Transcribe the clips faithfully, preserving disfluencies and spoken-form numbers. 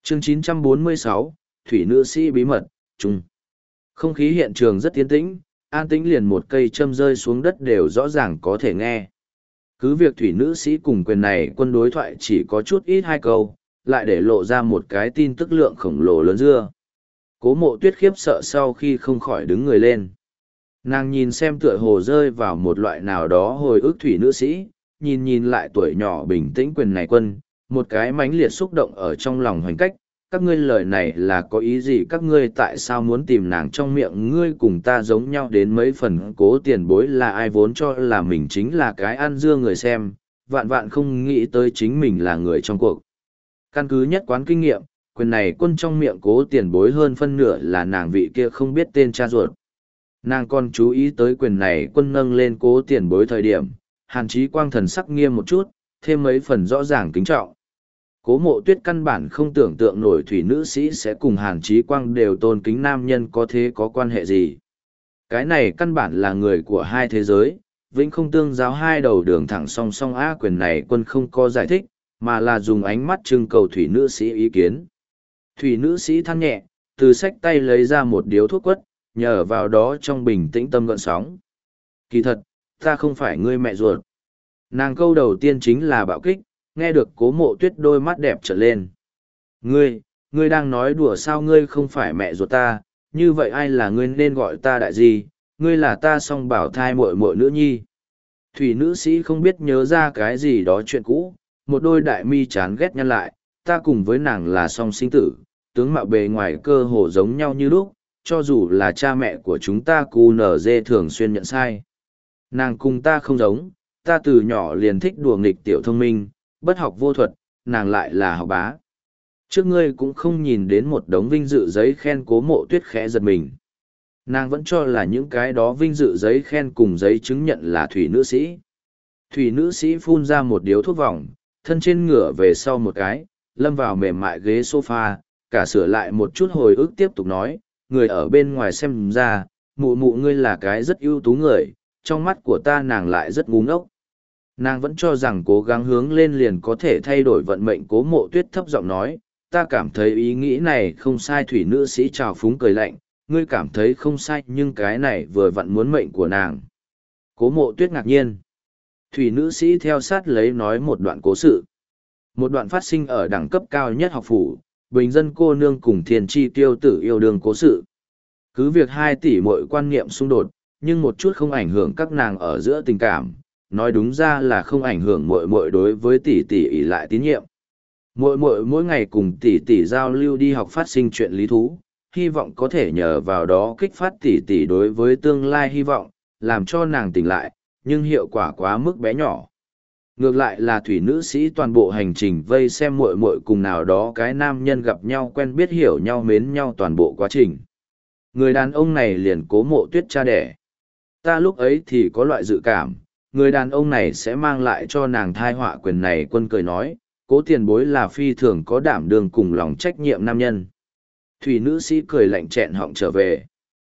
Chương chín trăm bốn mươi sáu, Thủy nữ sĩ bí mật, chung. Không khí hiện trường rất tiến tĩnh, an tĩnh liền một cây châm rơi xuống đất đều rõ ràng có thể nghe. Cứ việc thủy nữ sĩ cùng quyền này quân đối thoại chỉ có chút ít hai câu, lại để lộ ra một cái tin tức lượng khổng lồ lớn dưa. Cố Mộ Tuyết khiếp sợ sau khi không khỏi đứng người lên. Nàng nhìn xem tựa hồ rơi vào một loại nào đó hồi ức thủy nữ sĩ, nhìn nhìn lại tuổi nhỏ bình tĩnh quyền này quân, một cái mãnh liệt xúc động ở trong lòng hoành cách. Các ngươi lời này là có ý gì? Các ngươi tại sao muốn tìm nàng? Trong miệng ngươi cùng ta giống nhau đến mấy phần. Cố Tiền Bối là ai? Vốn cho là mình chính là cái ăn dưa người xem, vạn vạn không nghĩ tới chính mình là người trong cuộc. Căn cứ nhất quán kinh nghiệm, quyền này quân trong miệng Cố Tiền Bối hơn phân nửa là nàng vị kia không biết tên cha ruột. Nàng còn chú ý tới quyền này quân nâng lên Cố Tiền Bối thời điểm, Hàn Chí Quang thần sắc nghiêm một chút, thêm mấy phần rõ ràng kính trọng. Cố Mộ Tuyết căn bản không tưởng tượng nổi thủy nữ sĩ sẽ cùng Hàn Chí Quang đều tôn kính nam nhân, có thế có quan hệ gì. Cái này căn bản là người của hai thế giới, vĩnh không tương giáo hai đầu đường thẳng song song. Á, quyền này quân không có giải thích, mà là dùng ánh mắt trưng cầu thủy nữ sĩ ý kiến. Thủy nữ sĩ than nhẹ, từ xách tay lấy ra một điếu thuốc quất, nhờ vào đó trong bình tĩnh tâm gợn sóng. Kỳ thật, ta không phải ngươi mẹ ruột. Nàng câu đầu tiên chính là bạo kích, nghe được Cố Mộ Tuyết đôi mắt đẹp trở lên. Ngươi, ngươi đang nói đùa sao? Ngươi không phải mẹ ruột ta, như vậy ai là ngươi? Nên gọi ta đại gì? Ngươi là ta song bảo thai muội muội nữ nhi. Thủy nữ sĩ không biết nhớ ra cái gì đó chuyện cũ, một đôi đại mi chán ghét nhăn lại. Ta cùng với nàng là song sinh tử, tướng mạo bề ngoài cơ hồ giống nhau như lúc, cho dù là cha mẹ của chúng ta cu nở dê thường xuyên nhận sai. Nàng cùng ta không giống, ta từ nhỏ liền thích đùa nghịch tiểu thông minh, bất học vô thuật, nàng lại là học bá. Trước ngươi cũng không nhìn đến một đống vinh dự giấy khen. Cố Mộ Tuyết khẽ giật mình. Nàng vẫn cho là những cái đó vinh dự giấy khen cùng giấy chứng nhận là thủy nữ sĩ. Thủy nữ sĩ phun ra một điếu thuốc vòng, thân trên ngửa về sau một cái, lâm vào mềm mại ghế sofa, cả sửa lại một chút hồi ức tiếp tục nói, người ở bên ngoài xem ra, mụ mụ ngươi là cái rất ưu tú người, trong mắt của ta nàng lại rất ngu ngốc. Nàng vẫn cho rằng cố gắng hướng lên liền có thể thay đổi vận mệnh. Cố Mộ Tuyết thấp giọng nói, ta cảm thấy ý nghĩ này không sai. Thủy nữ sĩ trào phúng cười lạnh, ngươi cảm thấy không sai, nhưng cái này vừa vặn muốn mệnh của nàng. Cố Mộ Tuyết ngạc nhiên. Thủy nữ sĩ theo sát lấy nói một đoạn cố sự. Một đoạn phát sinh ở đẳng cấp cao nhất học phủ, bình dân cô nương cùng thiên tri tiêu tử yêu đương cố sự. Cứ việc hai tỷ muội quan niệm xung đột, nhưng một chút không ảnh hưởng các nàng ở giữa tình cảm. Nói đúng ra là không ảnh hưởng muội muội đối với tỷ tỷ ỷ lại tín nhiệm. Muội muội mỗi ngày cùng tỷ tỷ giao lưu đi học phát sinh chuyện lý thú, hy vọng có thể nhờ vào đó kích phát tỷ tỷ đối với tương lai hy vọng, làm cho nàng tỉnh lại, nhưng hiệu quả quá mức bé nhỏ. Ngược lại là thủy nữ sĩ toàn bộ hành trình vây xem muội muội cùng nào đó cái nam nhân gặp nhau, quen biết, hiểu nhau, mến nhau toàn bộ quá trình. Người đàn ông này liền Cố Mộ Tuyết cha đẻ. Ta lúc ấy thì có loại dự cảm, người đàn ông này sẽ mang lại cho nàng thai họa. Quyền này quân cười nói, Cố Tiền Bối là phi thường có đảm đương cùng lòng trách nhiệm nam nhân. Thủy nữ sĩ cười lạnh chẹn họng trở về.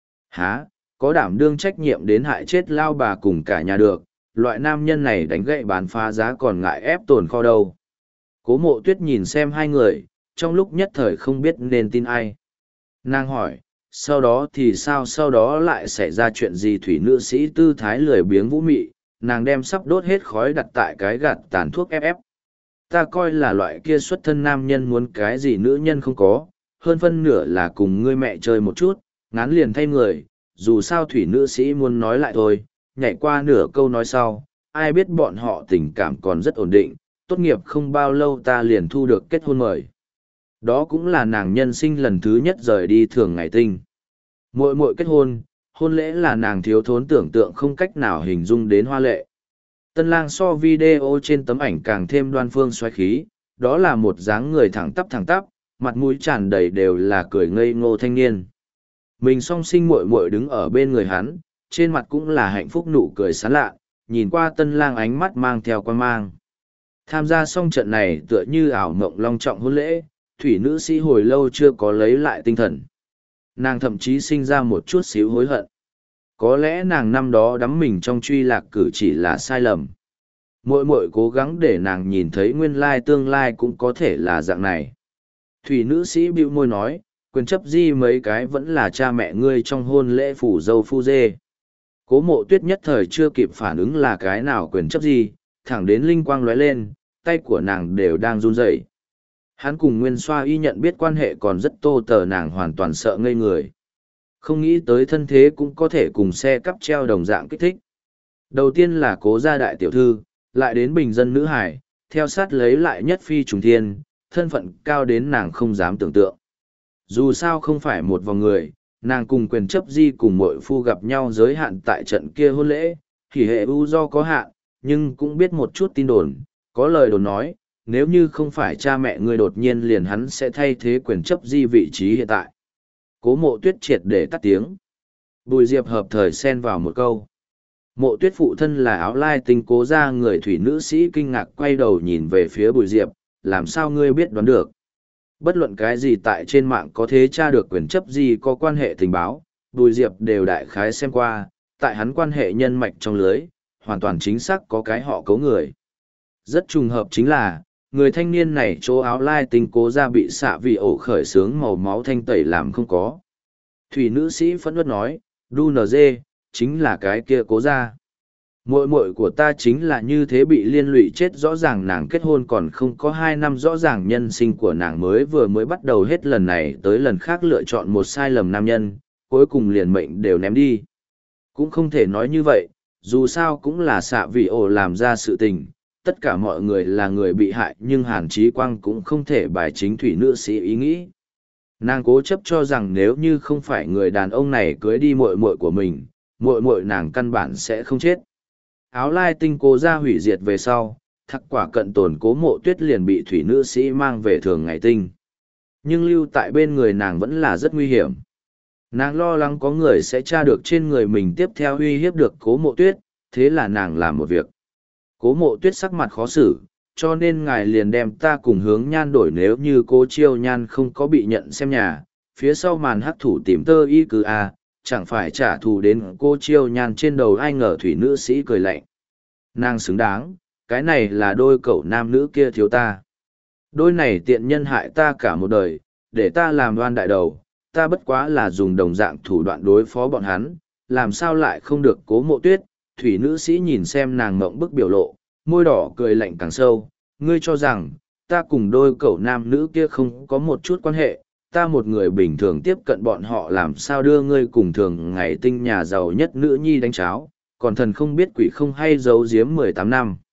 Há, có đảm đương trách nhiệm đến hại chết lao bà cùng cả nhà được, loại nam nhân này đánh gậy bán phá giá còn ngại ép tồn kho đâu. Cố Mộ Tuyết nhìn xem hai người, trong lúc nhất thời không biết nên tin ai. Nàng hỏi, sau đó thì sao? Sau đó lại xảy ra chuyện gì? Thủy nữ sĩ tư thái lười biếng vũ mị, nàng đem sắp đốt hết khói đặt tại cái gạt tàn thuốc ép ép. Ta coi là loại kia xuất thân nam nhân muốn cái gì nữ nhân không có, hơn phân nửa là cùng ngươi mẹ chơi một chút, ngán liền thay người. Dù sao thủy nữ sĩ muốn nói lại thôi, nhảy qua nửa câu nói sau, ai biết bọn họ tình cảm còn rất ổn định, tốt nghiệp không bao lâu ta liền thu được kết hôn mời. Đó cũng là nàng nhân sinh lần thứ nhất rời đi thường ngày tinh. Muội muội kết hôn, hôn lễ là nàng thiếu thốn tưởng tượng không cách nào hình dung đến hoa lệ. Tân lang so video trên tấm ảnh càng thêm đoan phương xoáy khí, đó là một dáng người thẳng tắp thẳng tắp, mặt mũi tràn đầy đều là cười ngây ngô thanh niên. Mình song sinh muội muội đứng ở bên người hắn, trên mặt cũng là hạnh phúc nụ cười sán lạ, nhìn qua tân lang ánh mắt mang theo quan mang. Tham gia xong trận này tựa như ảo mộng long trọng hôn lễ, thủy nữ sĩ hồi lâu chưa có lấy lại tinh thần. Nàng thậm chí sinh ra một chút xíu hối hận. Có lẽ nàng năm đó đắm mình trong truy lạc cử chỉ là sai lầm. Muội muội cố gắng để nàng nhìn thấy nguyên lai tương lai cũng có thể là dạng này. Thủy nữ sĩ bĩu môi nói, quyền chấp di mấy cái vẫn là cha mẹ ngươi trong hôn lễ phủ dâu phu dê. Cố mộ tuyết nhất thời chưa kịp phản ứng là cái nào quyền chấp di, thẳng đến linh quang lóe lên, tay của nàng đều đang run rẩy. Hắn cùng Nguyên Xoa y nhận biết quan hệ còn rất tô tờ, nàng hoàn toàn sợ ngây người. Không nghĩ tới thân thế cũng có thể cùng xe cắp treo đồng dạng kích thích. Đầu tiên là cố gia đại tiểu thư, lại đến bình dân nữ hải, theo sát lấy lại nhất phi trùng thiên, thân phận cao đến nàng không dám tưởng tượng. Dù sao không phải một vòng người, nàng cùng quyền chấp di cùng mội phu gặp nhau giới hạn tại trận kia hôn lễ, thì hệ u do có hạn, nhưng cũng biết một chút tin đồn, có lời đồn nói, nếu như không phải cha mẹ ngươi đột nhiên liền hắn sẽ thay thế quyền chấp di vị trí hiện tại. Cố mộ tuyết triệt để tắt tiếng. Bùi Diệp hợp thời xen vào một câu. Mộ tuyết phụ thân là áo lai tinh cố ra người thủy nữ sĩ kinh ngạc quay đầu nhìn về phía Bùi Diệp, làm sao ngươi biết đoán được. Bất luận cái gì tại trên mạng có thế tra được quyền chấp gì có quan hệ tình báo, Bùi Diệp đều đại khái xem qua, tại hắn quan hệ nhân mạch trong lưới, hoàn toàn chính xác có cái họ cấu người. Rất trùng hợp chính là, người thanh niên này chỗ áo lai tinh cố ra bị xạ vì ổ khởi sướng màu máu thanh tẩy làm không có. Thủy nữ sĩ phẫn uất nói, đu nờ dê, chính là cái kia cố ra. Muội muội của ta chính là như thế bị liên lụy chết, rõ ràng nàng kết hôn còn không có hai năm, rõ ràng nhân sinh của nàng mới vừa mới bắt đầu hết lần này tới lần khác lựa chọn một sai lầm nam nhân, cuối cùng liền mệnh đều ném đi. Cũng không thể nói như vậy, dù sao cũng là xạ vị ổ làm ra sự tình, tất cả mọi người là người bị hại, nhưng Hàn Chí Quang cũng không thể bài chính thủy nữ sĩ ý nghĩ. Nàng cố chấp cho rằng nếu như không phải người đàn ông này cưới đi muội muội của mình, muội muội nàng căn bản sẽ không chết. Áo lai tinh cố ra hủy diệt về sau, thắc quả cận tồn cố mộ tuyết liền bị thủy nữ sĩ mang về thường ngày tinh. Nhưng lưu tại bên người nàng vẫn là rất nguy hiểm. Nàng lo lắng có người sẽ tra được trên người mình tiếp theo uy hiếp được cố mộ tuyết, thế là nàng làm một việc. Cố mộ tuyết sắc mặt khó xử, cho nên ngài liền đem ta cùng hướng nhan đổi, nếu như cố chiêu nhan không có bị nhận xem nhà, phía sau màn hắc thủ tìm tơ y cứ a, chẳng phải trả thù đến cô chiêu nhan trên đầu. Ai ngờ thủy nữ sĩ cười lạnh. Nàng xứng đáng, cái này là đôi cậu nam nữ kia thiếu ta. Đôi này tiện nhân hại ta cả một đời, để ta làm đoan đại đầu, ta bất quá là dùng đồng dạng thủ đoạn đối phó bọn hắn, làm sao lại không được. Cố mộ tuyết, thủy nữ sĩ nhìn xem nàng mộng bức biểu lộ, môi đỏ cười lạnh càng sâu, ngươi cho rằng, ta cùng đôi cậu nam nữ kia không có một chút quan hệ, ta một người bình thường tiếp cận bọn họ làm sao đưa ngươi cùng thường ngày tinh nhà giàu nhất nữ nhi đánh cháo, còn thần không biết quỷ không hay giấu giếm mười tám năm.